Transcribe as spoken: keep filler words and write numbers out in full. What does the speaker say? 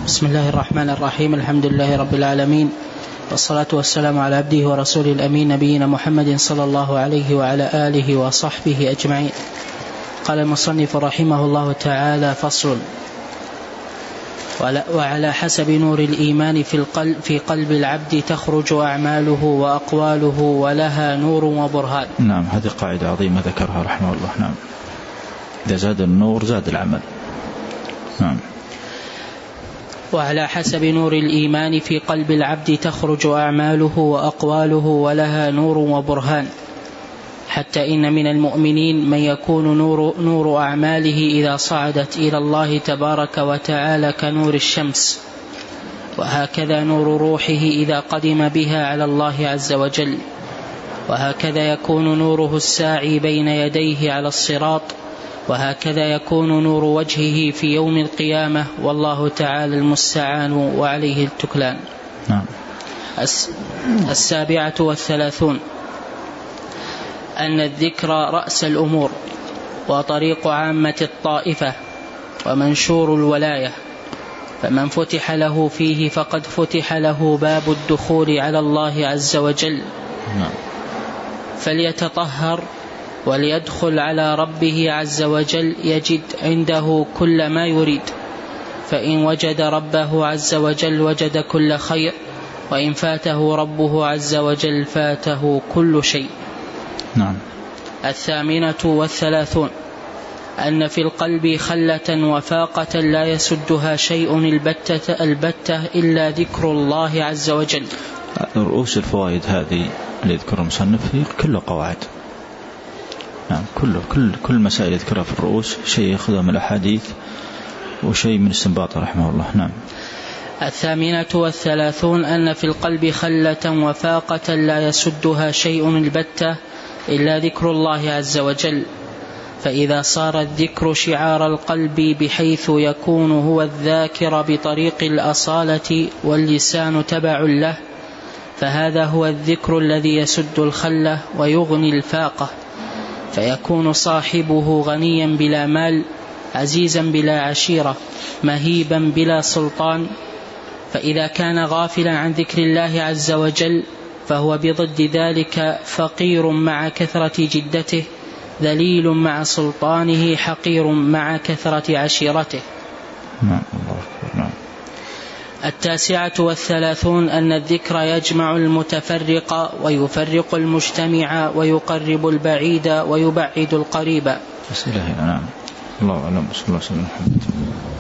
بسم الله الرحمن الرحيم. الحمد لله رب العالمين، والصلاة والسلام على عبده ورسوله الأمين نبينا محمد صلى الله عليه وعلى آله وصحبه أجمعين. قال المصنف رحمه الله تعالى: فصل: وعلى حسب نور الإيمان في القلب في قلب العبد تخرج أعماله وأقواله ولها نور وبرهان. نعم، هذه قاعدة عظيمة ذكرها رحمه الله. نعم، إذا زاد النور زاد العمل. نعم. وعلى حسب نور الإيمان في قلب العبد تخرج أعماله وأقواله ولها نور وبرهان، حتى إن من المؤمنين من يكون نور, نور أعماله إذا صعدت إلى الله تبارك وتعالى كنور الشمس، وهكذا نور روحه إذا قدم بها على الله عز وجل، وهكذا يكون نوره الساعي بين يديه على الصراط، وهكذا يكون نور وجهه في يوم القيامة، والله تعالى المستعان وعليه التكلان. نعم. السابعة والثلاثون: أن الذكر رأس الأمور وطريق عامة الطائفة ومنشور الولاية، فمن فتح له فيه فقد فتح له باب الدخول على الله عز وجل. نعم. فليتطهر وليدخل على ربه عز وجل يجد عنده كل ما يريد، فإن وجد ربه عز وجل وجد كل خير، وإن فاته ربه عز وجل فاته كل شيء. نعم. الثامنة والثلاثون: أن في القلب خلة وفاقة لا يسدها شيء البتة, البتة إلا ذكر الله عز وجل. رؤوس الفوائد هذه اللي يذكر المصنف هي كله قواعد. نعم، كله كل كل مسائل يذكرها في الرؤوس شيء يأخذها من الأحاديث وشيء من استنباطه رحمه الله. نعم. الثامنة والثلاثون: أن في القلب خلة وفاقة لا يسدها شيء البتة إلا ذكر الله عز وجل، فإذا صار الذكر شعار القلب بحيث يكون هو الذاكر بطريق الأصالة واللسان تبع له، فهذا هو الذكر الذي يسد الخلة ويغني الفاقة، فيكون صاحبه غنيا بلا مال، عزيزا بلا عشيرة، مهيبا بلا سلطان. فإذا كان غافلا عن ذكر الله عز وجل فهو بضد ذلك فقير مع كثرة جدته، ذليل مع سلطانه، حقير مع كثرة عشيرته. نعم. الله أكبر. نعم. التاسعة والثلاثون: أن الذكر يجمع المتفرق ويفرق المجتمع ويقرب البعيد ويبعد القريب. أسئلة هنا. نعم. الله أعلم. صلى الله عليه وسلم.